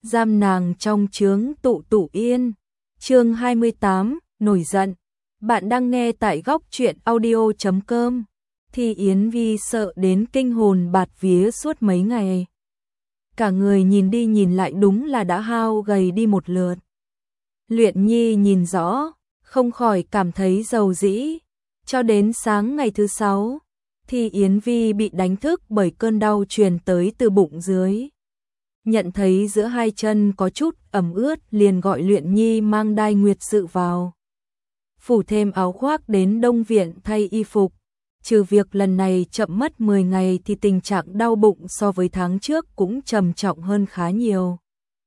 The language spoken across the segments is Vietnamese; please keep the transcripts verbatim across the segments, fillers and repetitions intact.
giam nàng trong chướng tụ tụ yên. Chương hai mươi tám, nổi giận. Bạn đang nghe tại góc truyện audio chấm com. Thi Yến Vi sợ đến kinh hồn bạt vía suốt mấy ngày. Cả người nhìn đi nhìn lại đúng là đã hao gầy đi một lượt. Luyện Nhi nhìn rõ, không khỏi cảm thấy dầu dĩ. Cho đến sáng ngày thứ sáu, Thi Yến Vi bị đánh thức bởi cơn đau truyền tới từ bụng dưới. Nhận thấy giữa hai chân có chút ẩm ướt liền gọi Luyện Nhi mang đai nguyệt sự vào. Phủ thêm áo khoác đến Đông Viện thay y phục. Trừ việc lần này chậm mất mười ngày thì tình trạng đau bụng so với tháng trước cũng trầm trọng hơn khá nhiều.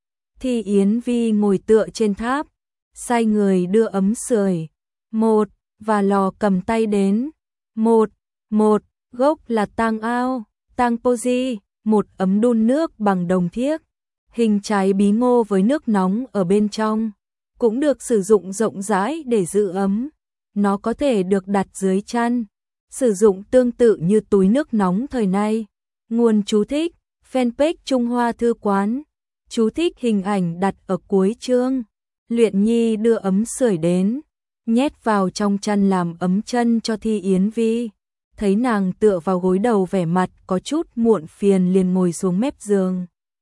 Thi Yến Vi ngồi tựa trên tháp, sai người đưa ấm sưởi, một, và lò cầm tay đến, một, một, gốc là tang ao, tang poji, một ấm đun nước bằng đồng thiếc, hình trái bí ngô với nước nóng ở bên trong, cũng được sử dụng rộng rãi để giữ ấm. Nó có thể được đặt dưới chăn, sử dụng tương tự như túi nước nóng thời nay. Nguồn chú thích, fanpage Trung Hoa Thư Quán, chú thích hình ảnh đặt ở cuối chương. Luyện Nhi đưa ấm sưởi đến, nhét vào trong chăn làm ấm chân cho Thi Yến Vi. Thấy nàng tựa vào gối đầu vẻ mặt có chút muộn phiền liền ngồi xuống mép giường.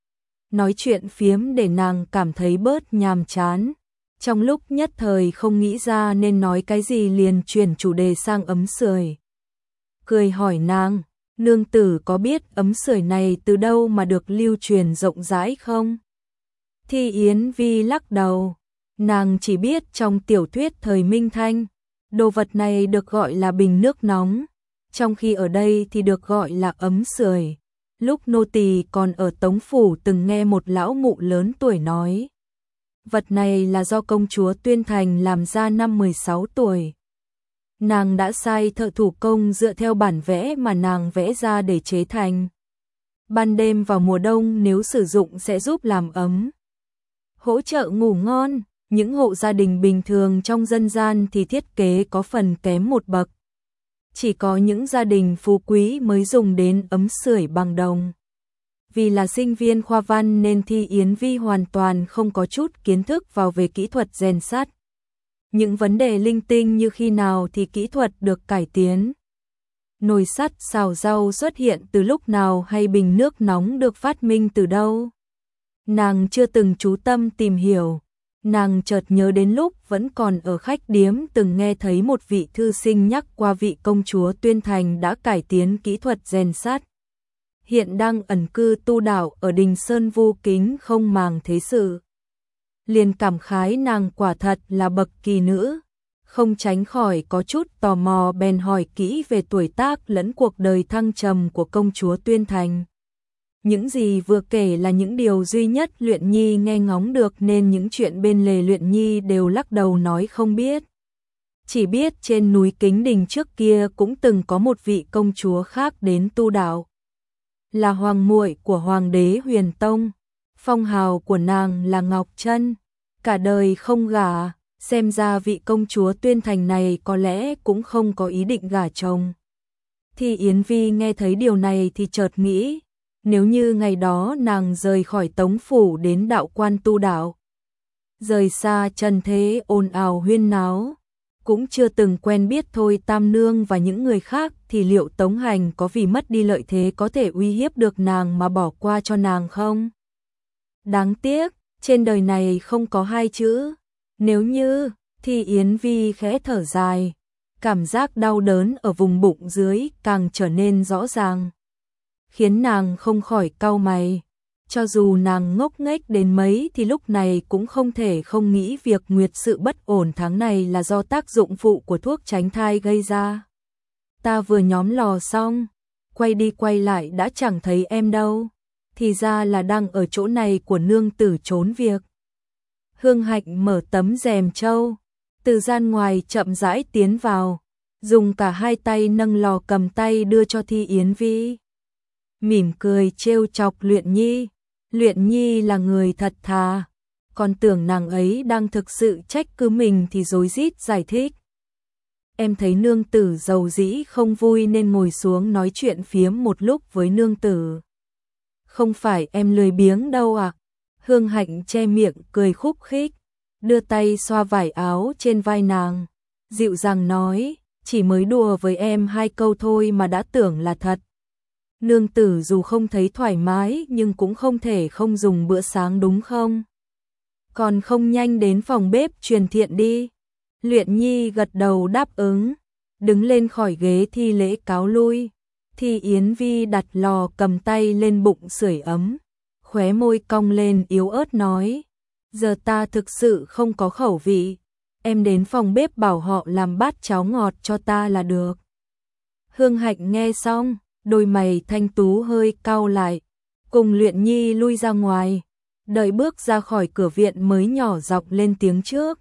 Nói chuyện phiếm để nàng cảm thấy bớt nhàm chán. Trong lúc nhất thời không nghĩ ra nên nói cái gì liền chuyển chủ đề sang ấm sưởi. Cười hỏi nàng, nương tử có biết ấm sưởi này từ đâu mà được lưu truyền rộng rãi không? Thi Yến Vi lắc đầu, nàng chỉ biết trong tiểu thuyết thời Minh Thanh, đồ vật này được gọi là bình nước nóng, trong khi ở đây thì được gọi là ấm sưởi. Lúc nô tỳ còn ở Tống Phủ từng nghe một lão mụ lớn tuổi nói, vật này là do công chúa Tuyên Thành làm ra năm mười sáu tuổi. Nàng đã sai thợ thủ công dựa theo bản vẽ mà nàng vẽ ra để chế thành. Ban đêm vào mùa đông nếu sử dụng sẽ giúp làm ấm, hỗ trợ ngủ ngon. Những hộ gia đình bình thường trong dân gian thì thiết kế có phần kém một bậc. Chỉ có những gia đình phú quý mới dùng đến ấm sưởi bằng đồng. Vì là sinh viên khoa văn nên Thi Yến Vi hoàn toàn không có chút kiến thức vào về kỹ thuật rèn sắt. Những vấn đề linh tinh như khi nào thì kỹ thuật được cải tiến, nồi sắt xào rau xuất hiện từ lúc nào hay bình nước nóng được phát minh từ đâu, nàng chưa từng chú tâm tìm hiểu. Nàng chợt nhớ đến lúc vẫn còn ở khách điếm từng nghe thấy một vị thư sinh nhắc qua vị công chúa Tuyên Thành đã cải tiến kỹ thuật rèn sắt. Hiện đang ẩn cư tu đạo ở Đình Sơn Vu Kính không màng thế sự. Liền cảm khái nàng quả thật là bậc kỳ nữ, không tránh khỏi có chút tò mò bèn hỏi kỹ về tuổi tác lẫn cuộc đời thăng trầm của công chúa Tuyên Thành. Những gì vừa kể là những điều duy nhất Luyện Nhi nghe ngóng được nên những chuyện bên lề Luyện Nhi đều lắc đầu nói không biết. Chỉ biết trên núi Kính Đình trước kia cũng từng có một vị công chúa khác đến tu đạo. Là hoàng muội của hoàng đế Huyền Tông, phong hào của nàng là Ngọc Trân, cả đời không gả, xem ra vị công chúa Tuyên Thành này có lẽ cũng không có ý định gả chồng. Thì Yến Vi nghe thấy điều này thì chợt nghĩ, nếu như ngày đó nàng rời khỏi Tống Phủ đến đạo quan tu đạo, rời xa trần thế ồn ào huyên náo, cũng chưa từng quen biết Thôi Tam Nương và những người khác thì liệu Tống Hành có vì mất đi lợi thế có thể uy hiếp được nàng mà bỏ qua cho nàng không? Đáng tiếc, trên đời này không có hai chữ nếu như. Thì Yến Vi khẽ thở dài, cảm giác đau đớn ở vùng bụng dưới càng trở nên rõ ràng, khiến nàng không khỏi cau mày. Cho dù nàng ngốc nghếch đến mấy thì lúc này cũng không thể không nghĩ việc nguyệt sự bất ổn tháng này là do tác dụng phụ của thuốc tránh thai gây ra. Ta vừa nhóm lò xong, quay đi quay lại đã chẳng thấy em đâu, thì ra là đang ở chỗ này của nương tử trốn việc. Hương Hạnh mở tấm rèm trâu, từ gian ngoài chậm rãi tiến vào, dùng cả hai tay nâng lò cầm tay đưa cho Thi Yến Vi. Mỉm cười trêu chọc Luyện Nhi. Luyện Nhi là người thật thà, còn tưởng nàng ấy đang thực sự trách cứ mình thì rối rít giải thích. Em thấy nương tử giàu dĩ không vui nên ngồi xuống nói chuyện phiếm một lúc với nương tử. Không phải em lười biếng đâu à? Hương Hạnh che miệng cười khúc khích, đưa tay xoa vải áo trên vai nàng, dịu dàng nói, chỉ mới đùa với em hai câu thôi mà đã tưởng là thật. Nương tử dù không thấy thoải mái nhưng cũng không thể không dùng bữa sáng đúng không? Còn không nhanh đến phòng bếp truyền thiện đi. Luyện Nhi gật đầu đáp ứng, đứng lên khỏi ghế thi lễ cáo lui. Thi Yến Vi đặt lò cầm tay lên bụng sưởi ấm, khóe môi cong lên yếu ớt nói, giờ ta thực sự không có khẩu vị, em đến phòng bếp bảo họ làm bát cháo ngọt cho ta là được. Hương Hạnh nghe xong, đôi mày thanh tú hơi cau lại, cùng Luyện Nhi lui ra ngoài, đợi bước ra khỏi cửa viện mới nhỏ giọng lên tiếng trước.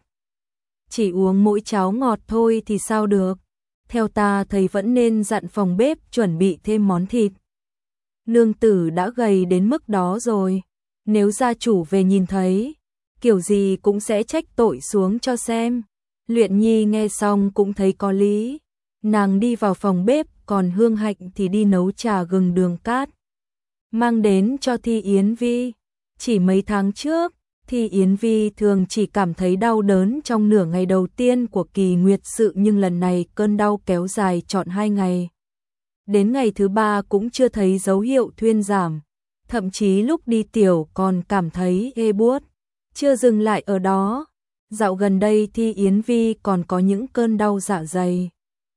Chỉ uống mỗi cháo ngọt thôi thì sao được, theo ta thầy vẫn nên dặn phòng bếp chuẩn bị thêm món thịt. Nương tử đã gầy đến mức đó rồi, nếu gia chủ về nhìn thấy, kiểu gì cũng sẽ trách tội xuống cho xem. Luyện Nhi nghe xong cũng thấy có lý, nàng đi vào phòng bếp, còn Hương Hạnh thì đi nấu trà gừng đường cát, mang đến cho Thi Yến Vi. Chỉ mấy tháng trước, Thi Yến Vi thường chỉ cảm thấy đau đớn trong nửa ngày đầu tiên của kỳ nguyệt sự, nhưng lần này cơn đau kéo dài trọn hai ngày. Đến ngày thứ ba cũng chưa thấy dấu hiệu thuyên giảm, thậm chí lúc đi tiểu còn cảm thấy ê buốt. Chưa dừng lại ở đó, dạo gần đây Thi Yến Vi còn có những cơn đau dạ dày.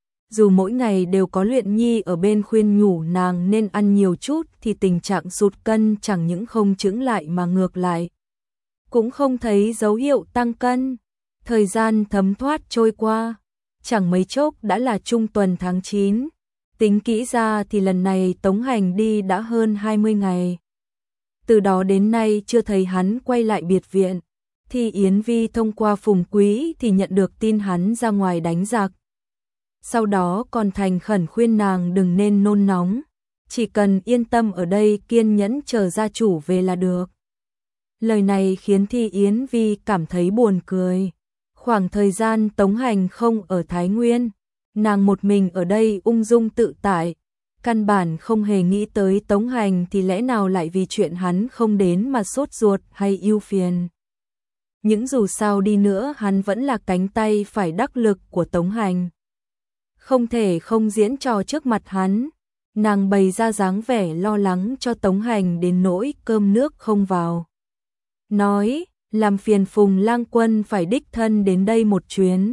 Dù mỗi ngày đều có Luyện Nhi ở bên khuyên nhủ nàng nên ăn nhiều chút thì tình trạng sụt cân chẳng những không chững lại mà ngược lại, cũng không thấy dấu hiệu tăng cân. Thời gian thấm thoát trôi qua, chẳng mấy chốc đã là trung tuần tháng chín. Tính kỹ ra thì lần này Tống Hành đi đã hơn hai mươi ngày. Từ đó đến nay chưa thấy hắn quay lại biệt viện. Thì Yến Vi thông qua Phùng Quý thì nhận được tin hắn ra ngoài đánh giặc. Sau đó còn thành khẩn khuyên nàng đừng nên nôn nóng, chỉ cần yên tâm ở đây kiên nhẫn chờ gia chủ về là được. Lời này khiến Thi Yến Vi cảm thấy buồn cười. Khoảng thời gian Tống Hành không ở Thái Nguyên, nàng một mình ở đây ung dung tự tại, căn bản không hề nghĩ tới Tống Hành, thì lẽ nào lại vì chuyện hắn không đến mà sốt ruột hay ưu phiền. Nhưng dù sao đi nữa hắn vẫn là cánh tay phải đắc lực của Tống Hành, không thể không diễn trò trước mặt hắn. Nàng bày ra dáng vẻ lo lắng cho Tống Hành đến nỗi cơm nước không vào, nói, làm phiền Phùng lang quân phải đích thân đến đây một chuyến.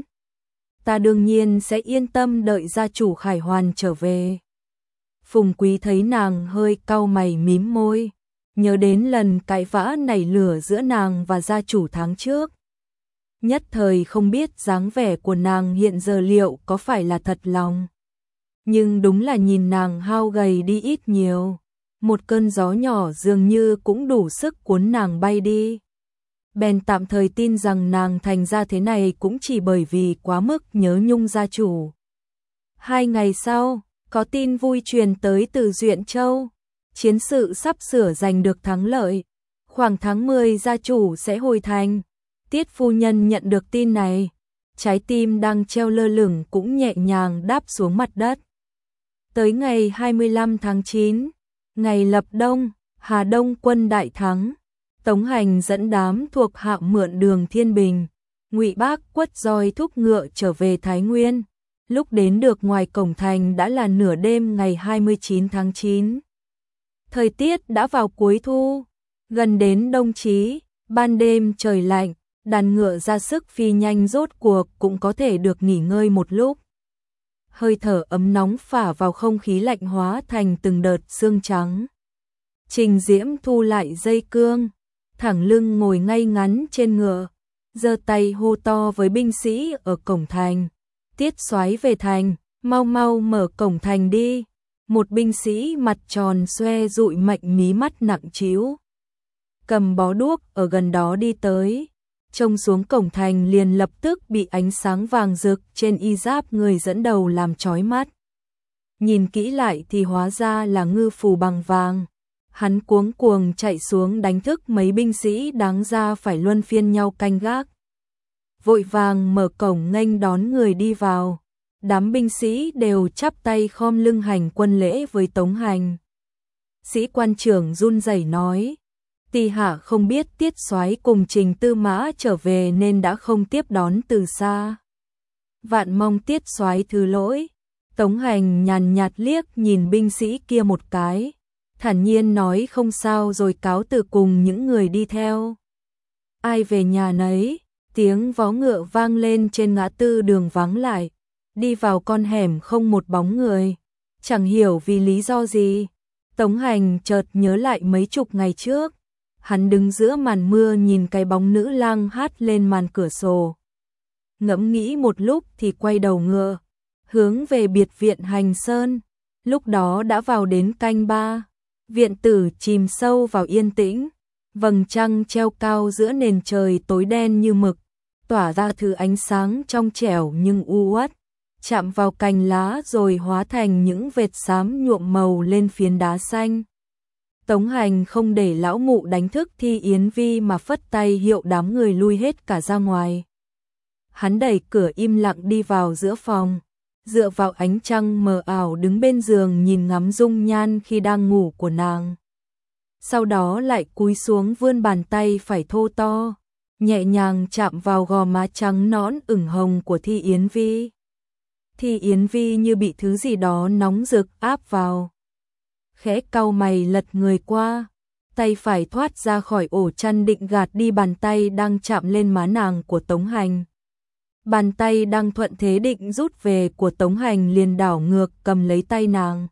Ta đương nhiên sẽ yên tâm đợi gia chủ khải hoàn trở về. Phùng Quý thấy nàng hơi cau mày mím môi, nhớ đến lần cãi vã nảy lửa giữa nàng và gia chủ tháng trước. Nhất thời không biết dáng vẻ của nàng hiện giờ liệu có phải là thật lòng. Nhưng đúng là nhìn nàng hao gầy đi ít nhiều, một cơn gió nhỏ dường như cũng đủ sức cuốn nàng bay đi. Bèn tạm thời tin rằng nàng thành ra thế này cũng chỉ bởi vì quá mức nhớ nhung gia chủ. Hai ngày sau, có tin vui truyền tới từ Duyện Châu. Chiến sự sắp sửa giành được thắng lợi. Khoảng tháng mười gia chủ sẽ hồi thành. Tiết phu nhân nhận được tin này, trái tim đang treo lơ lửng cũng nhẹ nhàng đáp xuống mặt đất. Tới ngày hai mươi lăm tháng chín, ngày lập đông, Hà Đông quân đại thắng. Tống Hành dẫn đám thuộc hạ mượn đường Thiên Bình, Ngụy Bác quất roi thúc ngựa trở về Thái Nguyên. Lúc đến được ngoài cổng thành đã là nửa đêm ngày hai mươi chín tháng chín. Thời tiết đã vào cuối thu, gần đến đông chí, ban đêm trời lạnh, đàn ngựa ra sức phi nhanh rốt cuộc cũng có thể được nghỉ ngơi một lúc. Hơi thở ấm nóng phả vào không khí lạnh hóa thành từng đợt sương trắng. Trình Diễm thu lại dây cương, thẳng lưng ngồi ngay ngắn trên ngựa, giơ tay hô to với binh sĩ ở cổng thành. Tiết soái về thành, mau mau mở cổng thành đi. Một binh sĩ mặt tròn xoe dụi mạnh mí mắt nặng trĩu, cầm bó đuốc ở gần đó đi tới, trông xuống cổng thành liền lập tức bị ánh sáng vàng rực trên y giáp người dẫn đầu làm chói mắt. Nhìn kỹ lại thì hóa ra là ngư phù bằng vàng. Hắn cuống cuồng chạy xuống đánh thức mấy binh sĩ đáng ra phải luân phiên nhau canh gác. Vội vàng mở cổng nghênh đón người đi vào. Đám binh sĩ đều chắp tay khom lưng hành quân lễ với Tống Hành. Sĩ quan trưởng run rẩy nói, Tỳ hạ không biết Tiết Soái cùng Trình Tư Mã trở về nên đã không tiếp đón từ xa. Vạn mong Tiết Soái thứ lỗi. Tống Hành nhàn nhạt liếc nhìn binh sĩ kia một cái, thản nhiên nói không sao rồi cáo từ cùng những người đi theo. Ai về nhà nấy, tiếng vó ngựa vang lên trên ngã tư đường vắng lại, đi vào con hẻm không một bóng người, chẳng hiểu vì lý do gì. Tống Hành chợt nhớ lại mấy chục ngày trước, hắn đứng giữa màn mưa nhìn cái bóng nữ lang hát lên màn cửa sổ. Ngẫm nghĩ một lúc thì quay đầu ngựa, hướng về biệt viện Hành Sơn. Lúc đó đã vào đến canh ba, viện tử chìm sâu vào yên tĩnh, vầng trăng treo cao giữa nền trời tối đen như mực, tỏa ra thứ ánh sáng trong trẻo nhưng u uất, chạm vào cành lá rồi hóa thành những vệt xám nhuộm màu lên phiến đá xanh. Tống Hành không để lão mụ đánh thức Thi Yến Vi mà phất tay hiệu đám người lui hết cả ra ngoài. Hắn đẩy cửa im lặng đi vào giữa phòng, dựa vào ánh trăng mờ ảo đứng bên giường nhìn ngắm dung nhan khi đang ngủ của nàng. Sau đó lại cúi xuống vươn bàn tay phải thô to, nhẹ nhàng chạm vào gò má trắng nõn ửng hồng của Thi Yến Vi. Thi Yến Vi như bị thứ gì đó nóng rực áp vào. Khẽ cau mày lật người qua, tay phải thoát ra khỏi ổ chăn định gạt đi bàn tay đang chạm lên má nàng của Tống Hành. Bàn tay đang thuận thế định rút về của Tống Hành liền đảo ngược cầm lấy tay nàng,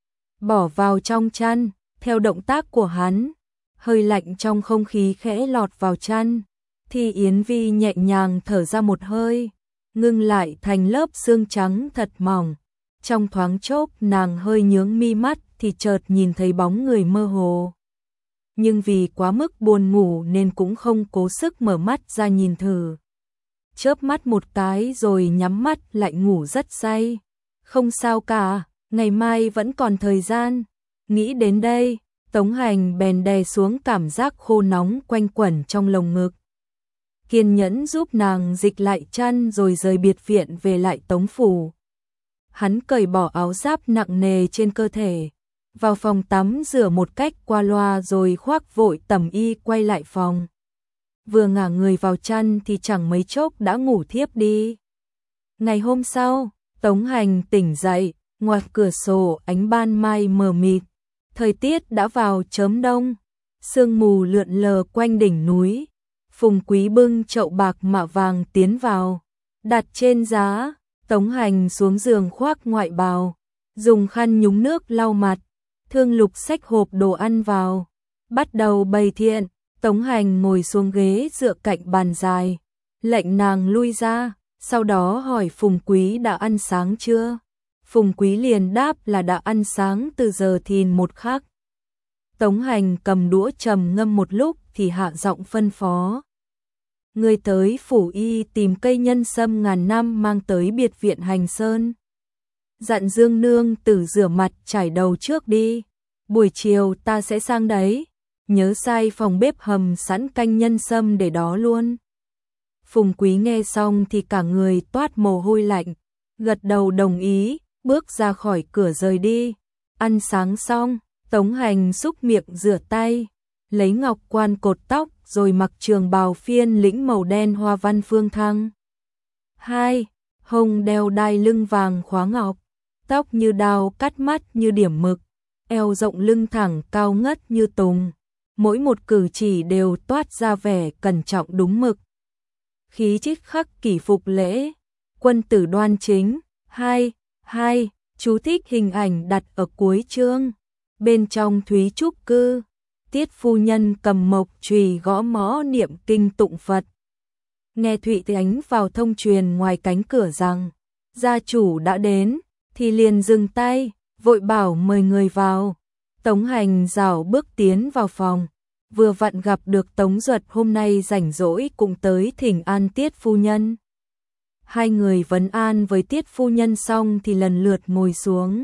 bỏ vào trong chăn. Theo động tác của hắn, hơi lạnh trong không khí khẽ lọt vào chăn. Thi Yến Vi nhẹ nhàng thở ra một hơi, ngưng lại thành lớp xương trắng thật mỏng. Trong thoáng chốc nàng hơi nhướng mi mắt thì chợt nhìn thấy bóng người mơ hồ. Nhưng vì quá mức buồn ngủ nên cũng không cố sức mở mắt ra nhìn thử. Chớp mắt một cái rồi nhắm mắt lại ngủ rất say. Không sao cả, ngày mai vẫn còn thời gian. Nghĩ đến đây, Tống Hành bèn đè xuống cảm giác khô nóng quanh quẩn trong lồng ngực. Kiên nhẫn giúp nàng dịch lại chăn rồi rời biệt viện về lại Tống phủ. Hắn cởi bỏ áo giáp nặng nề trên cơ thể, vào phòng tắm rửa một cách qua loa rồi khoác vội tẩm y quay lại phòng. Vừa ngả người vào chăn thì chẳng mấy chốc đã ngủ thiếp đi. Ngày hôm sau, Tống Hành tỉnh dậy, ngoài cửa sổ ánh ban mai mờ mịt. Thời tiết đã vào chớm đông, sương mù lượn lờ quanh đỉnh núi. Phùng Quý bưng chậu bạc mạ vàng tiến vào, đặt trên giá. Tống Hành xuống giường khoác ngoại bào, dùng khăn nhúng nước lau mặt. Thương Lục xách hộp đồ ăn vào, bắt đầu bày thiện. Tống Hành ngồi xuống ghế dựa cạnh bàn dài, lệnh nàng lui ra, sau đó hỏi Phùng Quý đã ăn sáng chưa. Phùng Quý liền đáp là đã ăn sáng từ giờ thìn một khắc. Tống Hành cầm đũa trầm ngâm một lúc thì hạ giọng phân phó. Người tới phủ y tìm cây nhân sâm ngàn năm mang tới biệt viện Hành Sơn. Dặn Dương Nương Tử rửa mặt chải đầu trước đi, buổi chiều ta sẽ sang đấy. Nhớ sai phòng bếp hầm sẵn canh nhân sâm để đó luôn. Phùng Quý nghe xong thì cả người toát mồ hôi lạnh, gật đầu đồng ý, bước ra khỏi cửa rời đi. Ăn sáng xong, Tống Hành xúc miệng rửa tay, lấy ngọc quan cột tóc rồi mặc trường bào phiên lĩnh màu đen hoa văn phương thăng. Hai, hông đeo đai lưng vàng khóa ngọc, tóc như đao cắt mắt như điểm mực, eo rộng lưng thẳng cao ngất như tùng. Mỗi một cử chỉ đều toát ra vẻ cẩn trọng đúng mực. Khí chất khắc kỷ phục lễ, quân tử đoan chính. Hai, hai, chú thích hình ảnh đặt ở cuối chương. Bên trong Thúy Trúc cư, Tiết phu nhân cầm mộc chùy gõ mõ niệm kinh tụng Phật. Nghe Thụy Ánh vào thông truyền ngoài cánh cửa rằng gia chủ đã đến, thì liền dừng tay, vội bảo mời người vào. Tống Hành rảo bước tiến vào phòng, vừa vặn gặp được Tống Duật hôm nay rảnh rỗi cùng tới thỉnh an Tiết phu nhân. Hai người vấn an với Tiết phu nhân xong thì lần lượt ngồi xuống.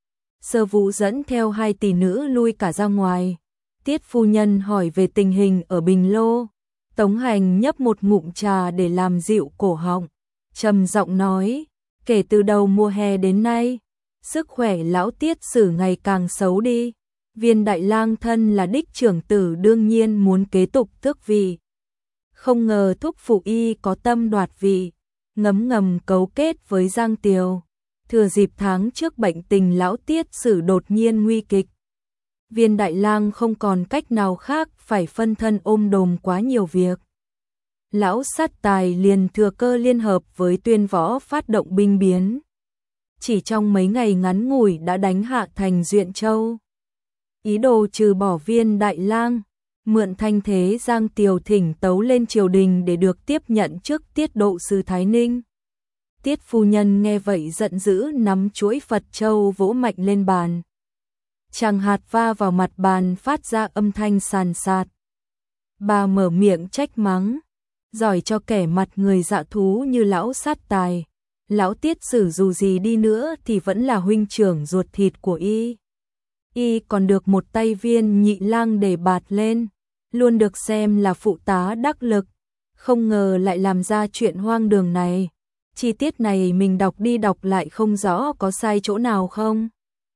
Sơ Vũ dẫn theo hai tỷ nữ lui cả ra ngoài. Tiết phu nhân hỏi về tình hình ở Bình Lô. Tống Hành nhấp một ngụm trà để làm dịu cổ họng, trầm giọng nói, kể từ đầu mùa hè đến nay, sức khỏe lão Tiết Sử ngày càng xấu đi. Viên đại lang thân là đích trưởng tử đương nhiên muốn kế tục tước vị. Không ngờ thúc phụ y có tâm đoạt vị, ngấm ngầm cấu kết với Giang Tiều. Thừa dịp tháng trước bệnh tình lão Tiết Sử đột nhiên nguy kịch. Viên đại lang không còn cách nào khác phải phân thân ôm đồm quá nhiều việc. Lão sát tài liền thừa cơ liên hợp với Tuyên Võ phát động binh biến. Chỉ trong mấy ngày ngắn ngủi đã đánh hạ thành Duyện Châu. Ý đồ trừ bỏ viên đại lang, mượn thanh thế Giang Tiều thỉnh tấu lên triều đình để được tiếp nhận trước tiết độ sứ Thái Ninh. Tiết phu nhân nghe vậy giận dữ nắm chuỗi Phật châu vỗ mạnh lên bàn. Chàng hạt va vào mặt bàn phát ra âm thanh sàn sạt. Bà mở miệng trách mắng, giỏi cho kẻ mặt người dạ thú như lão sát tài. Lão Tiết Sử dù gì đi nữa thì vẫn là huynh trưởng ruột thịt của y. Y còn được một tay viên nhị lang để bạt lên, luôn được xem là phụ tá đắc lực. Không ngờ lại làm ra chuyện hoang đường này. Chi tiết này mình đọc đi đọc lại không rõ có sai chỗ nào không?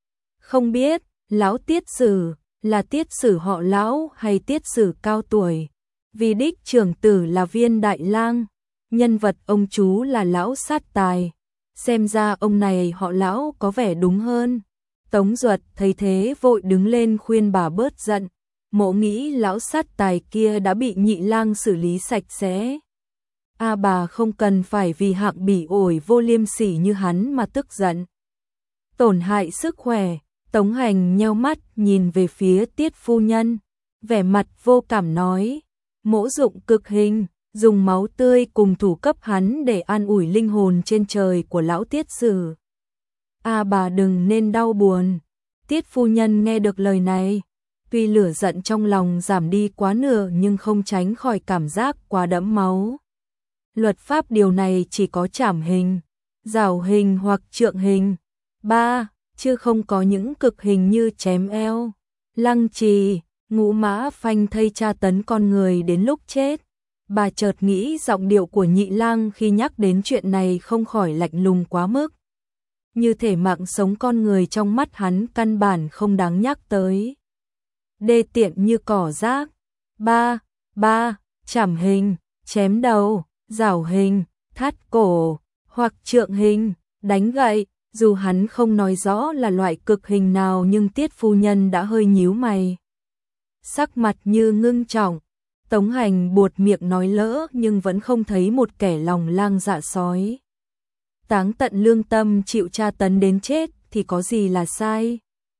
Không biết, lão Tiết Sử là Tiết Sử họ lão hay Tiết Sử cao tuổi? Vì đích trưởng tử là viên đại lang, nhân vật ông chú là lão sát tài. Xem ra ông này họ lão có vẻ đúng hơn. Tống Duật thấy thế vội đứng lên khuyên bà bớt giận. Mộ nghĩ lão sát tài kia đã bị nhị lang xử lý sạch sẽ. A à, bà không cần phải vì hạng bỉ ổi vô liêm sỉ như hắn mà tức giận. Tổn hại sức khỏe, Tống Hành nheo mắt nhìn về phía Tiết phu nhân, vẻ mặt vô cảm nói, mỗ dụng cực hình, dùng máu tươi cùng thủ cấp hắn để an ủi linh hồn trên trời của lão Tiết Sử. A à, bà đừng nên đau buồn. Tiết phu nhân nghe được lời này, tuy lửa giận trong lòng giảm đi quá nửa nhưng không tránh khỏi cảm giác quá đẫm máu. Luật pháp điều này chỉ có trảm hình, giảo hình hoặc trượng hình. Ba, chứ không có những cực hình như chém eo, lăng trì, ngũ mã phanh thây tra tấn con người đến lúc chết. Bà chợt nghĩ giọng điệu của nhị lang khi nhắc đến chuyện này không khỏi lạnh lùng quá mức. Như thể mạng sống con người trong mắt hắn căn bản không đáng nhắc tới. Đê tiện như cỏ rác. Ba, ba, trảm hình, chém đầu, giảo hình, thắt cổ, hoặc trượng hình, đánh gậy. Dù hắn không nói rõ là loại cực hình nào nhưng Tiết phu nhân đã hơi nhíu mày. Sắc mặt như ngưng trọng, Tống Hành buột miệng nói lỡ nhưng vẫn không thấy một kẻ lòng lang dạ sói. Táng tận lương tâm chịu tra tấn đến chết thì có gì là sai.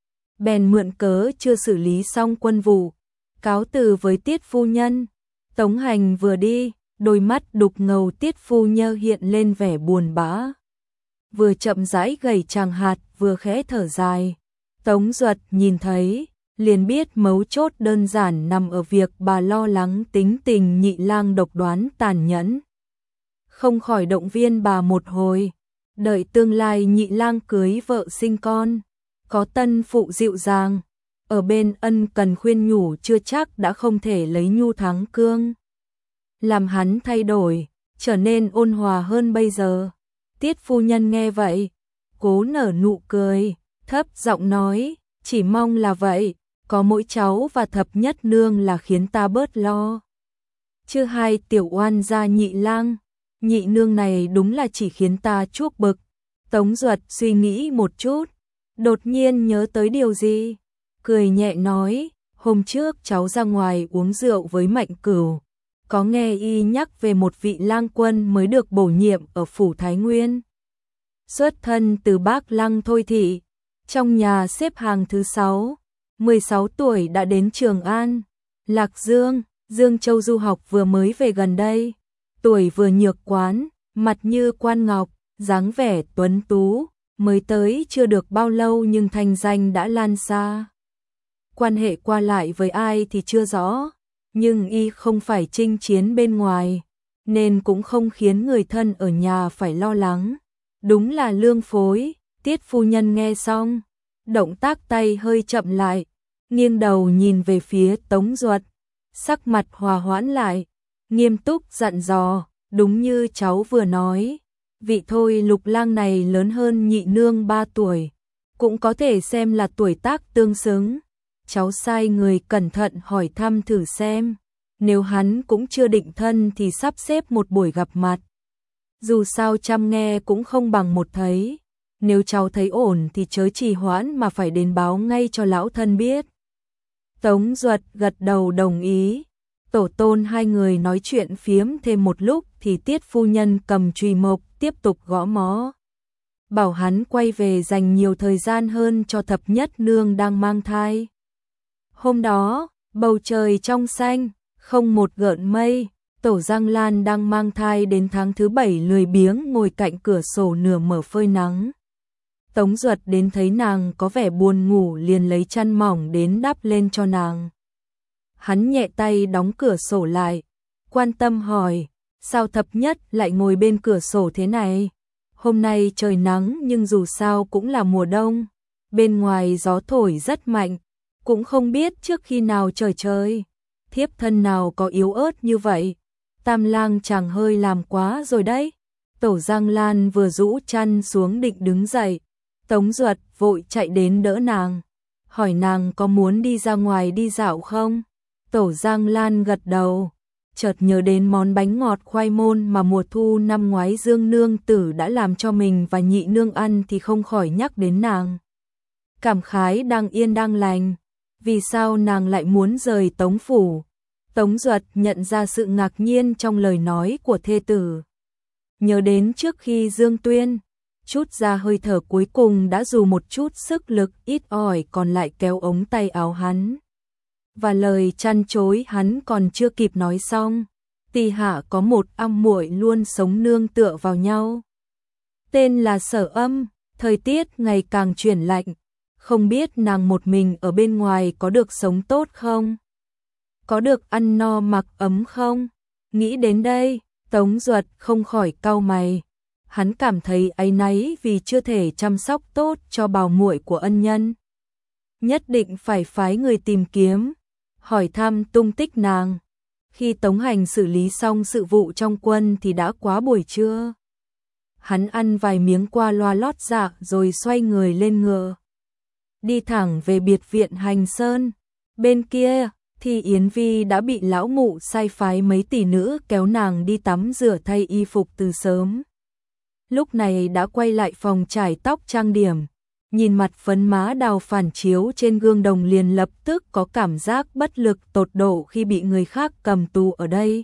Bèn mượn cớ chưa xử lý xong quân vụ, cáo từ với Tiết phu nhân. Tống Hành vừa đi, đôi mắt đục ngầu Tiết phu nhân hiện lên vẻ buồn bã. Vừa chậm rãi gầy chàng hạt vừa khẽ thở dài. Tống Duật nhìn thấy, liền biết mấu chốt đơn giản nằm ở việc bà lo lắng tính tình nhị lang độc đoán tàn nhẫn. Không khỏi động viên bà một hồi, đợi tương lai nhị lang cưới vợ sinh con, có tân phụ dịu dàng, ở bên ân cần khuyên nhủ chưa chắc đã không thể lấy nhu thắng cương. Làm hắn thay đổi, trở nên ôn hòa hơn bây giờ. Tiết phu nhân nghe vậy, cố nở nụ cười, thấp giọng nói, chỉ mong là vậy, có mỗi cháu và thập nhất nương là khiến ta bớt lo. Chứ hai tiểu oan gia nhị lang, nhị nương này đúng là chỉ khiến ta chuốc bực. Tống Duật suy nghĩ một chút, đột nhiên nhớ tới điều gì, cười nhẹ nói, hôm trước cháu ra ngoài uống rượu với Mạnh Cửu, có nghe y nhắc về một vị lang quân mới được bổ nhiệm ở phủ Thái Nguyên. Xuất thân từ Bác Lăng Thôi Thị, trong nhà xếp hàng thứ sáu, mười sáu tuổi đã đến Trường An, Lạc Dương, Dương Châu du học vừa mới về gần đây, tuổi vừa nhược quán, mặt như quan ngọc, dáng vẻ tuấn tú, mới tới chưa được bao lâu nhưng thanh danh đã lan xa. Quan hệ qua lại với ai thì chưa rõ, nhưng y không phải chinh chiến bên ngoài, nên cũng không khiến người thân ở nhà phải lo lắng. Đúng là lương phối. Tiết phu nhân nghe xong, động tác tay hơi chậm lại, nghiêng đầu nhìn về phía Tống Duật, sắc mặt hòa hoãn lại, nghiêm túc dặn dò, đúng như cháu vừa nói, vị Thôi Lục lang này lớn hơn nhị nương ba tuổi, cũng có thể xem là tuổi tác tương xứng. cháu sai người cẩn thận hỏi thăm thử xem, nếu hắn cũng chưa định thân thì sắp xếp một buổi gặp mặt. Dù sao trăm nghe cũng không bằng một thấy, nếu cháu thấy ổn thì chớ trì hoãn mà phải đến báo ngay cho lão thân biết. Tống Duật gật đầu đồng ý. Tổ tôn hai người nói chuyện phiếm thêm một lúc thì Tiết phu nhân cầm chùy mộc tiếp tục gõ mõ. Bảo hắn quay về dành nhiều thời gian hơn cho thập nhất nương đang mang thai. Hôm đó, bầu trời trong xanh, không một gợn mây, Tổ Giang Lan đang mang thai đến tháng thứ bảy lười biếng ngồi cạnh cửa sổ nửa mở phơi nắng. Tống Duật đến thấy nàng có vẻ buồn ngủ liền lấy chăn mỏng đến đắp lên cho nàng. Hắn nhẹ tay đóng cửa sổ lại, quan tâm hỏi, sao thập nhất lại ngồi bên cửa sổ thế này? Hôm nay trời nắng nhưng dù sao cũng là mùa đông, bên ngoài gió thổi rất mạnh, cũng không biết trước khi nào trời trời. Thiếp thân nào có yếu ớt như vậy, Tam lang chàng hơi làm quá rồi đấy. Tổ Giang Lan vừa rũ chăn xuống định đứng dậy, Tống Duật vội chạy đến đỡ nàng, hỏi nàng có muốn đi ra ngoài đi dạo không? Tổ Giang Lan gật đầu, chợt nhớ đến món bánh ngọt khoai môn mà mùa thu năm ngoái Dương nương tử đã làm cho mình và Nhị nương ăn thì không khỏi nhắc đến nàng. Cảm khái đang yên đang lành, vì sao nàng lại muốn rời Tống phủ? Tống Duật nhận ra sự ngạc nhiên trong lời nói của thê tử. Nhớ đến trước khi Dương Tuyên chút ra hơi thở cuối cùng đã dù một chút sức lực ít ỏi còn lại kéo ống tay áo hắn. Và lời chăn chối hắn còn chưa kịp nói xong, Tỳ hạ có một am muội luôn sống nương tựa vào nhau. Tên là Sở Âm, thời tiết ngày càng chuyển lạnh, không biết nàng một mình ở bên ngoài có được sống tốt không? Có được ăn no mặc ấm không? Nghĩ đến đây, Tống Duật không khỏi cau mày. Hắn cảm thấy áy náy vì chưa thể chăm sóc tốt cho bào muội của ân nhân. Nhất định phải phái người tìm kiếm, hỏi thăm tung tích nàng. Khi Tống Hành xử lý xong sự vụ trong quân thì đã quá buổi trưa. Hắn ăn vài miếng qua loa lót dạ rồi xoay người lên ngựa, đi thẳng về biệt viện Hành Sơn. Bên kia thì Yến Vi đã bị lão mụ sai phái mấy tỷ nữ kéo nàng đi tắm rửa thay y phục từ sớm. Lúc này đã quay lại phòng chải tóc trang điểm, nhìn mặt phấn má đào phản chiếu trên gương đồng liền lập tức có cảm giác bất lực tột độ khi bị người khác cầm tù ở đây.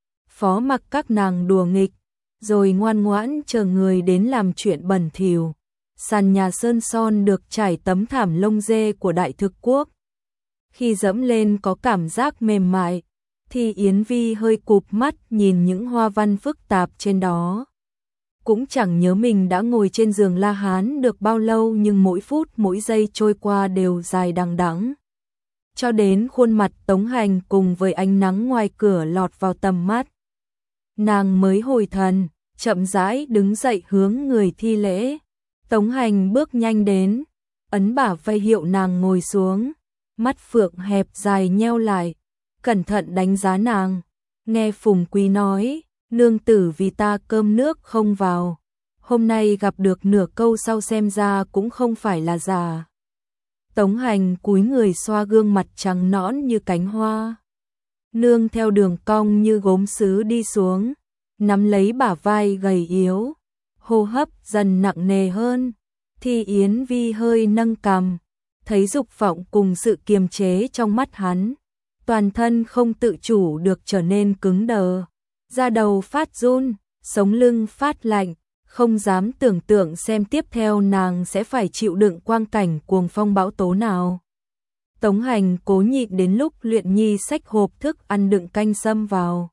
Phó mặc các nàng đùa nghịch, rồi ngoan ngoãn chờ người đến làm chuyện bẩn thỉu. Sàn nhà sơn son được trải tấm thảm lông dê của Đại Thực Quốc. Khi dẫm lên có cảm giác mềm mại, thì Yến Vi hơi cụp mắt nhìn những hoa văn phức tạp trên đó. Cũng chẳng nhớ mình đã ngồi trên giường La Hán được bao lâu nhưng mỗi phút mỗi giây trôi qua đều dài đằng đẵng. Cho đến khuôn mặt Tống Hành cùng với ánh nắng ngoài cửa lọt vào tầm mắt. Nàng mới hồi thần, chậm rãi đứng dậy hướng người thi lễ. Tống Hành bước nhanh đến, ấn bả vai hiệu nàng ngồi xuống. Mắt phượng hẹp dài nheo lại, cẩn thận đánh giá nàng. Nghe Phùng Quý nói, nương tử vì ta cơm nước không vào, hôm nay gặp được nửa câu sau xem ra cũng không phải là giả. Tống Hành cúi người xoa gương mặt trắng nõn như cánh hoa. Nương theo đường cong như gốm sứ đi xuống, nắm lấy bả vai gầy yếu, hô hấp dần nặng nề hơn. Thì Yến Vi hơi nâng cằm, thấy dục vọng cùng sự kiềm chế trong mắt hắn, toàn thân không tự chủ được trở nên cứng đờ, da đầu phát run, sống lưng phát lạnh, không dám tưởng tượng xem tiếp theo nàng sẽ phải chịu đựng quang cảnh cuồng phong bão tố nào. Tống Hành cố nhịn đến lúc Luyện Nhi xách hộp thức ăn đựng canh sâm vào.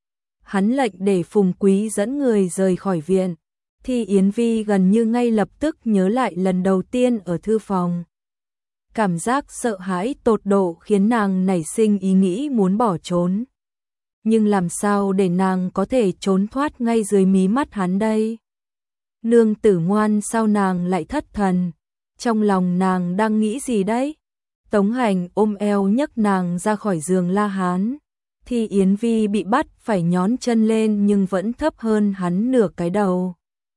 Hắn lệnh để Phùng Quý dẫn người rời khỏi viện, thì Yến Vi gần như ngay lập tức nhớ lại lần đầu tiên ở thư phòng. Cảm giác sợ hãi tột độ khiến nàng nảy sinh ý nghĩ muốn bỏ trốn. Nhưng làm sao để nàng có thể trốn thoát ngay dưới mí mắt hắn đây? Nương tử ngoan, sao nàng lại thất thần? Trong lòng nàng đang nghĩ gì đấy? Tống Hành ôm eo nhấc nàng ra khỏi giường La Hán. Thì Yến Vi bị bắt phải nhón chân lên nhưng vẫn thấp hơn hắn nửa cái đầu.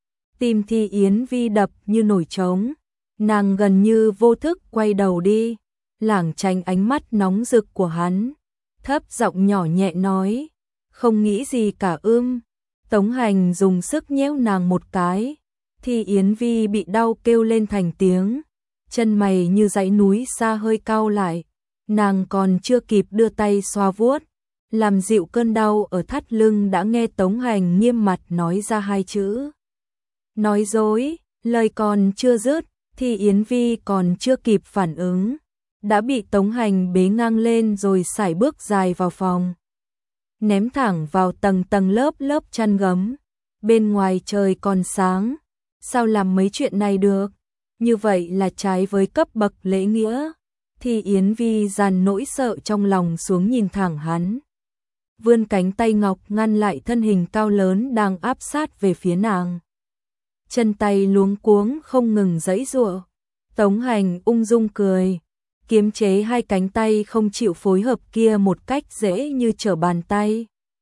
Tim Thi Yến Vi đập như nổi trống. Nàng gần như vô thức quay đầu đi. lảng tránh ánh mắt nóng rực của hắn, thấp giọng nhỏ nhẹ nói, không nghĩ gì cả ưm. Tống Hành dùng sức nhéo nàng một cái, thì Yến Vi bị đau kêu lên thành tiếng, chân mày như dãy núi xa hơi cau lại, nàng còn chưa kịp đưa tay xoa vuốt, làm dịu cơn đau ở thắt lưng đã nghe Tống Hành nghiêm mặt nói ra hai chữ. Nói dối, lời còn chưa dứt, thì Yến Vi còn chưa kịp phản ứng, đã bị Tống Hành bế ngang lên rồi sải bước dài vào phòng. Ném thẳng vào tầng tầng lớp lớp chăn gấm, bên ngoài trời còn sáng, sao làm mấy chuyện này được, như vậy là trái với cấp bậc lễ nghĩa, thì Yến Vi dàn nỗi sợ trong lòng xuống nhìn thẳng hắn. Vươn cánh tay ngọc ngăn lại thân hình cao lớn đang áp sát về phía nàng. Chân tay luống cuống không ngừng giãy giụa. Tống Hành ung dung cười, kiềm chế hai cánh tay không chịu phối hợp kia một cách dễ như trở bàn tay.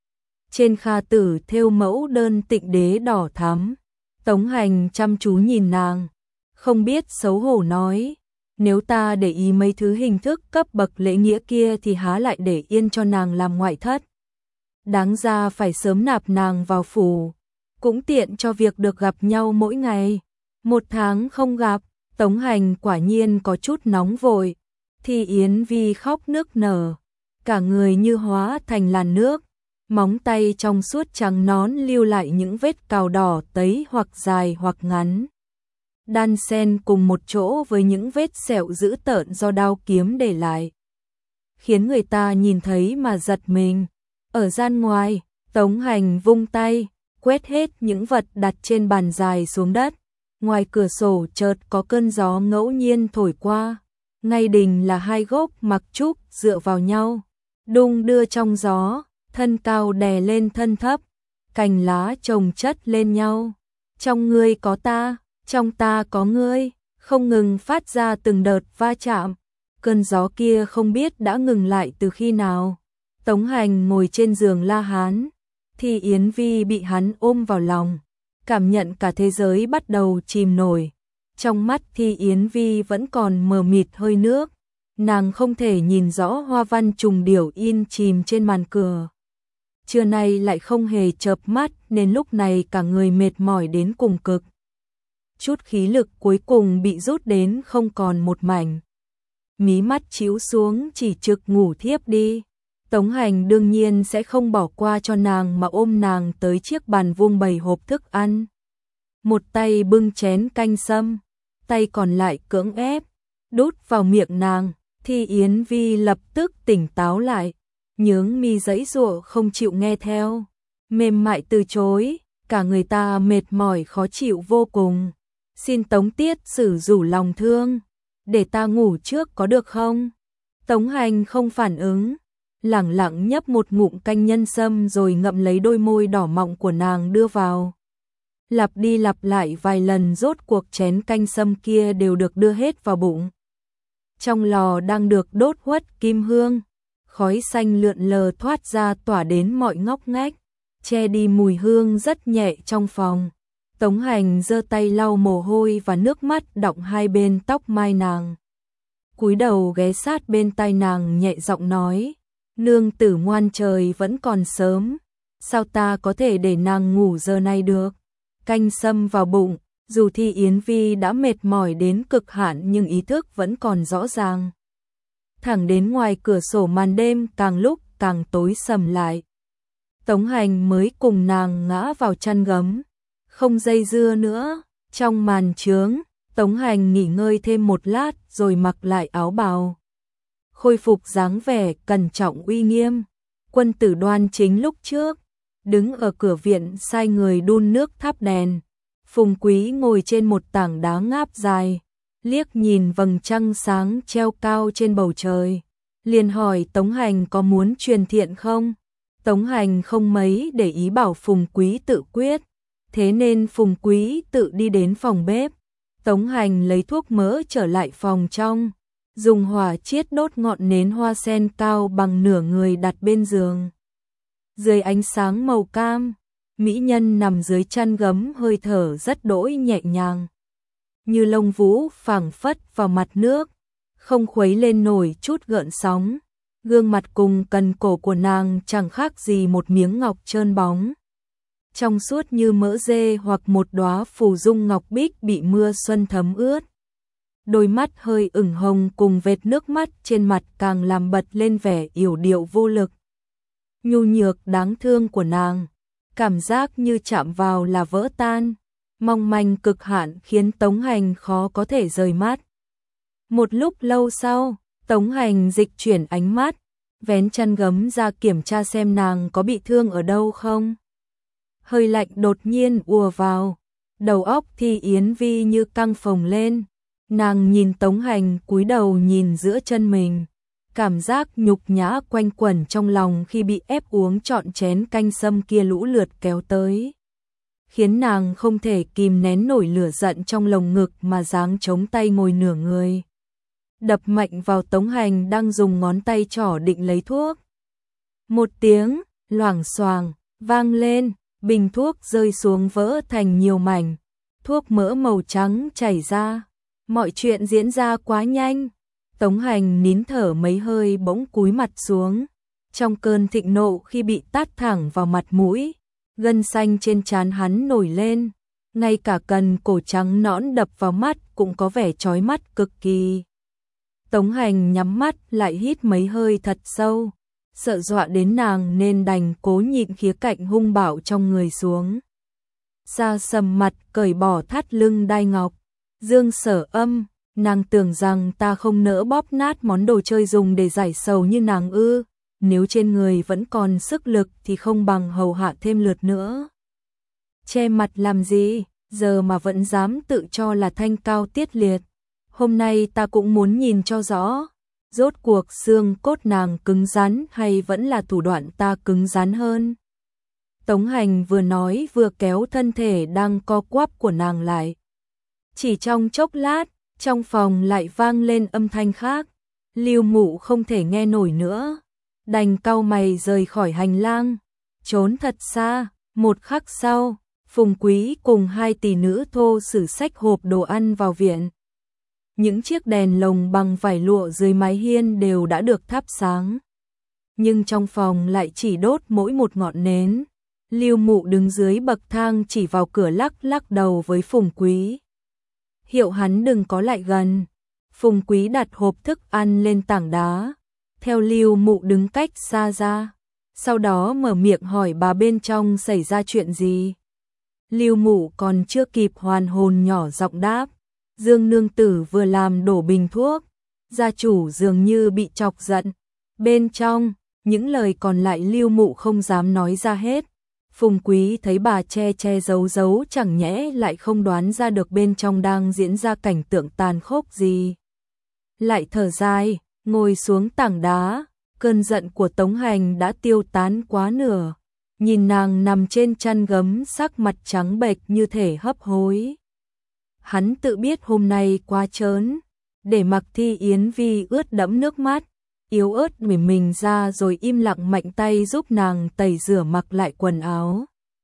Trên kha tử thêu mẫu đơn tịnh đế đỏ thắm, Tống Hành chăm chú nhìn nàng, không biết xấu hổ nói, nếu ta để ý mấy thứ hình thức cấp bậc lễ nghĩa kia thì há lại để yên cho nàng làm ngoại thất. Đáng ra phải sớm nạp nàng vào phủ, cũng tiện cho việc được gặp nhau mỗi ngày. Một tháng không gặp, Tống Hành quả nhiên có chút nóng vội, thì Yến Vi khóc nức nở, cả người như hóa thành làn nước, móng tay trong suốt trắng nón lưu lại những vết cào đỏ tấy hoặc dài hoặc ngắn, đan xen cùng một chỗ với những vết sẹo dữ tợn do đao kiếm để lại, khiến người ta nhìn thấy mà giật mình. Ở gian ngoài, Tống Hành vung tay, quét hết những vật đặt trên bàn dài xuống đất. Ngoài cửa sổ chợt có cơn gió ngẫu nhiên thổi qua. Ngay đình là hai gốc mặc trúc dựa vào nhau, đung đưa trong gió, thân cao đè lên thân thấp, cành lá chồng chất lên nhau. Trong ngươi có ta, trong ta có ngươi, không ngừng phát ra từng đợt va chạm. Cơn gió kia không biết đã ngừng lại từ khi nào. Tống Hành ngồi trên giường La Hán, thì Yến Vi bị hắn ôm vào lòng, cảm nhận cả thế giới bắt đầu chìm nổi. Trong mắt thì Yến Vi vẫn còn mờ mịt hơi nước, nàng không thể nhìn rõ hoa văn trùng điểu in chìm trên màn cửa. Trưa nay lại không hề chợp mắt nên lúc này cả người mệt mỏi đến cùng cực. Chút khí lực cuối cùng bị rút đến không còn một mảnh. Mí mắt chíu xuống chỉ trực ngủ thiếp đi. Tống Hành đương nhiên sẽ không bỏ qua cho nàng mà ôm nàng tới chiếc bàn vuông bày hộp thức ăn. Một tay bưng chén canh sâm, tay còn lại cưỡng ép, đút vào miệng nàng, thì Yến Vi lập tức tỉnh táo lại, nhướng mi giãy giụa không chịu nghe theo, mềm mại từ chối, cả người ta mệt mỏi khó chịu vô cùng. Xin Tống Tiết sử rủ lòng thương, để ta ngủ trước có được không? Tống Hành không phản ứng, lẳng lặng nhấp một ngụm canh nhân sâm rồi ngậm lấy đôi môi đỏ mọng của nàng đưa vào. Lặp đi lặp lại vài lần rốt cuộc chén canh sâm kia đều được đưa hết vào bụng. Trong lò đang được đốt huất kim hương, khói xanh lượn lờ thoát ra tỏa đến mọi ngóc ngách, che đi mùi hương rất nhẹ trong phòng. Tống Hành giơ tay lau mồ hôi và nước mắt đọng hai bên tóc mai nàng. Cúi đầu ghé sát bên tai nàng nhẹ giọng nói, nương tử ngoan, trời vẫn còn sớm, sao ta có thể để nàng ngủ giờ này được? Canh sâm vào bụng, dù thì Yến Vi đã mệt mỏi đến cực hạn nhưng ý thức vẫn còn rõ ràng. Thẳng đến ngoài cửa sổ màn đêm càng lúc càng tối sầm lại. Tống Hành mới cùng nàng ngã vào chăn gấm, không dây dưa nữa. Trong màn trướng, Tống Hành nghỉ ngơi thêm một lát rồi mặc lại áo bào, khôi phục dáng vẻ cẩn trọng uy nghiêm. Quân tử đoan chính lúc trước đứng ở cửa viện sai người đun nước thắp đèn. Phùng Quý ngồi trên một tảng đá ngáp dài, liếc nhìn vầng trăng sáng treo cao trên bầu trời, liền hỏi Tống Hành có muốn truyền thiện không? Tống Hành không mấy để ý bảo Phùng Quý tự quyết, thế nên Phùng Quý tự đi đến phòng bếp. Tống Hành lấy thuốc mỡ trở lại phòng trong, dùng hỏa chiết đốt ngọn nến hoa sen cao bằng nửa người đặt bên giường. Dưới ánh sáng màu cam, mỹ nhân nằm dưới chăn gấm hơi thở rất đỗi nhẹ nhàng, như lông vũ phảng phất vào mặt nước, không khuấy lên nổi chút gợn sóng. Gương mặt cùng cần cổ của nàng chẳng khác gì một miếng ngọc trơn bóng, trong suốt như mỡ dê hoặc một đóa phù dung ngọc bích bị mưa xuân thấm ướt. Đôi mắt hơi ửng hồng cùng vệt nước mắt trên mặt càng làm bật lên vẻ yểu điệu vô lực, nhu nhược đáng thương của nàng, cảm giác như chạm vào là vỡ tan, mong manh cực hạn khiến Tống Hành khó có thể rời mắt. Một lúc lâu sau, Tống Hành dịch chuyển ánh mắt, vén chăn gấm ra kiểm tra xem nàng có bị thương ở đâu không. Hơi lạnh đột nhiên ùa vào, đầu óc Thi Yến Vi như căng phồng lên. Nàng nhìn Tống Hành cúi đầu nhìn giữa chân mình, cảm giác nhục nhã quanh quẩn trong lòng khi bị ép uống trọn chén canh sâm kia lũ lượt kéo tới, khiến nàng không thể kìm nén nổi lửa giận trong lồng ngực mà giáng chống tay ngồi nửa người, đập mạnh vào Tống Hành đang dùng ngón tay trỏ định lấy thuốc. Một tiếng loảng xoàng vang lên, bình thuốc rơi xuống vỡ thành nhiều mảnh, thuốc mỡ màu trắng chảy ra. Mọi chuyện diễn ra quá nhanh, Tống Hành nín thở mấy hơi bỗng cúi mặt xuống, trong cơn thịnh nộ khi bị tát thẳng vào mặt mũi, gân xanh trên trán hắn nổi lên, ngay cả cần cổ trắng nõn đập vào mắt cũng có vẻ chói mắt cực kỳ. Tống Hành nhắm mắt lại hít mấy hơi thật sâu, sợ dọa đến nàng nên đành cố nhịn khía cạnh hung bạo trong người xuống. Sa sầm mặt cởi bỏ thắt lưng đai ngọc. Dương Sở Âm, nàng tưởng rằng ta không nỡ bóp nát món đồ chơi dùng để giải sầu như nàng ư, nếu trên người vẫn còn sức lực thì không bằng hầu hạ thêm lượt nữa. Che mặt làm gì, giờ mà vẫn dám tự cho là thanh cao tiết liệt. Hôm nay ta cũng muốn nhìn cho rõ, rốt cuộc xương cốt nàng cứng rắn hay vẫn là thủ đoạn ta cứng rắn hơn. Tống Hành vừa nói vừa kéo thân thể đang co quắp của nàng lại. Chỉ trong chốc lát, trong phòng lại vang lên âm thanh khác, Lưu Mụ không thể nghe nổi nữa, đành cau mày rời khỏi hành lang, trốn thật xa. Một khắc sau, Phùng Quý cùng hai tỷ nữ thô sử xách hộp đồ ăn vào viện. Những chiếc đèn lồng bằng vải lụa dưới mái hiên đều đã được thắp sáng, nhưng trong phòng lại chỉ đốt mỗi một ngọn nến. Lưu Mụ đứng dưới bậc thang chỉ vào cửa lắc lắc đầu với Phùng Quý, hiệu hắn đừng có lại gần. Phùng Quý đặt hộp thức ăn lên tảng đá, theo Lưu Mụ đứng cách xa ra, sau đó mở miệng hỏi bà bên trong xảy ra chuyện gì. Lưu Mụ còn chưa kịp hoàn hồn nhỏ giọng đáp, Dương nương tử vừa làm đổ bình thuốc, gia chủ dường như bị chọc giận. Bên trong, những lời còn lại Lưu Mụ không dám nói ra hết. Phùng Quý thấy bà che che giấu giấu chẳng nhẽ lại không đoán ra được bên trong đang diễn ra cảnh tượng tàn khốc gì. Lại thở dài, ngồi xuống tảng đá, cơn giận của Tống Hành đã tiêu tán quá nửa. Nhìn nàng nằm trên chăn gấm sắc mặt trắng bệch như thể hấp hối. Hắn tự biết hôm nay quá trớn, để mặc Thi Yến Vi ướt đẫm nước mắt, yếu ớt mỉm mình ra rồi im lặng mạnh tay giúp nàng tẩy rửa mặc lại quần áo.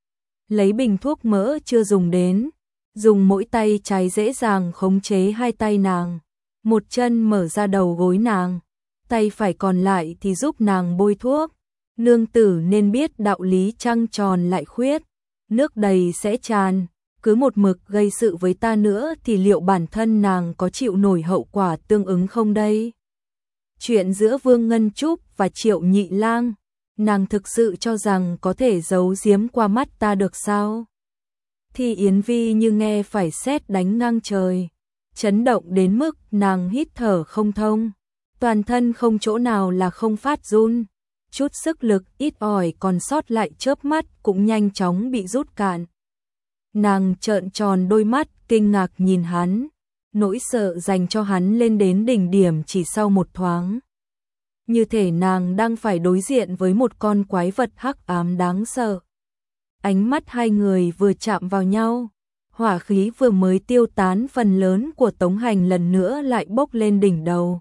Lấy bình thuốc mỡ chưa dùng đến, dùng mỗi tay trái dễ dàng khống chế hai tay nàng, một chân mở ra đầu gối nàng, tay phải còn lại thì giúp nàng bôi thuốc. Nương tử nên biết đạo lý trăng tròn lại khuyết, nước đầy sẽ tràn, cứ một mực gây sự với ta nữa thì liệu bản thân nàng có chịu nổi hậu quả tương ứng không đây? Chuyện giữa Vương Ngân Trúc và Triệu Nhị Lang, nàng thực sự cho rằng có thể giấu giếm qua mắt ta được sao? Thi Yến Vi như nghe phải sét đánh ngang trời, chấn động đến mức nàng hít thở không thông, toàn thân không chỗ nào là không phát run, chút sức lực ít ỏi còn sót lại chớp mắt cũng nhanh chóng bị rút cạn. Nàng trợn tròn đôi mắt kinh ngạc nhìn hắn, nỗi sợ dành cho hắn lên đến đỉnh điểm chỉ sau một thoáng. Như thể nàng đang phải đối diện với một con quái vật hắc ám đáng sợ. Ánh mắt hai người vừa chạm vào nhau, hỏa khí vừa mới tiêu tán phần lớn của Tống Hành lần nữa lại bốc lên đỉnh đầu.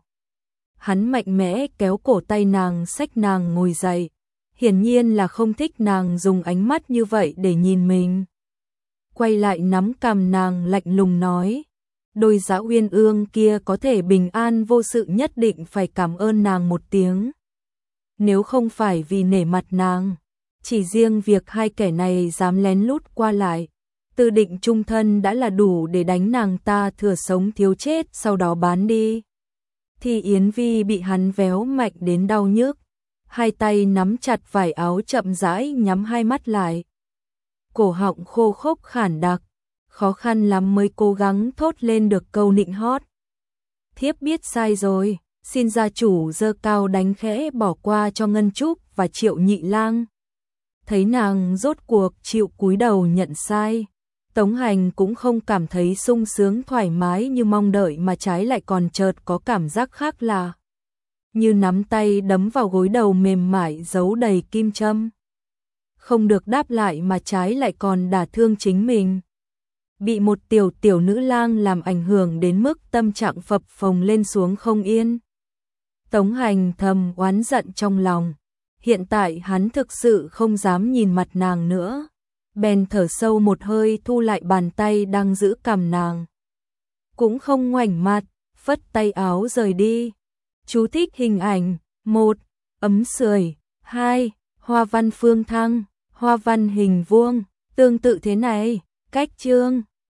Hắn mạnh mẽ kéo cổ tay nàng xách nàng ngồi dậy, hiển nhiên là không thích nàng dùng ánh mắt như vậy để nhìn mình. Quay lại nắm cằm nàng lạnh lùng nói, đôi dã uyên ương kia có thể bình an vô sự nhất định phải cảm ơn nàng một tiếng. Nếu không phải vì nể mặt nàng, chỉ riêng việc hai kẻ này dám lén lút qua lại, Tư Định chung thân đã là đủ để đánh nàng ta thừa sống thiếu chết sau đó bán đi. Thì Yến Vi bị hắn véo mạnh đến đau nhức, hai tay nắm chặt vải áo chậm rãi nhắm hai mắt lại. Cổ họng khô khốc khản đặc, khó khăn lắm mới cố gắng thốt lên được câu nịnh hót. Thiếp biết sai rồi, xin gia chủ giơ cao đánh khẽ bỏ qua cho Ngân Trúc và Triệu Nhị Lang. Thấy nàng rốt cuộc chịu cúi đầu nhận sai, Tống Hành cũng không cảm thấy sung sướng thoải mái như mong đợi mà trái lại còn chợt có cảm giác khác lạ. Như nắm tay đấm vào gối đầu mềm mại giấu đầy kim châm. Không được đáp lại mà trái lại còn đả thương chính mình. Bị một tiểu tiểu nữ lang làm ảnh hưởng đến mức tâm trạng phập phồng lên xuống không yên. Tống Hành thầm oán giận trong lòng. Hiện tại hắn thực sự không dám nhìn mặt nàng nữa. Bèn thở sâu một hơi thu lại bàn tay đang giữ cằm nàng. Cũng không ngoảnh mặt, phất tay áo rời đi. Chú thích hình ảnh. Một. Ấm sưởi. Hai. Hoa văn phương thăng. Hoa văn hình vuông. Tương tự thế này. Cách chương.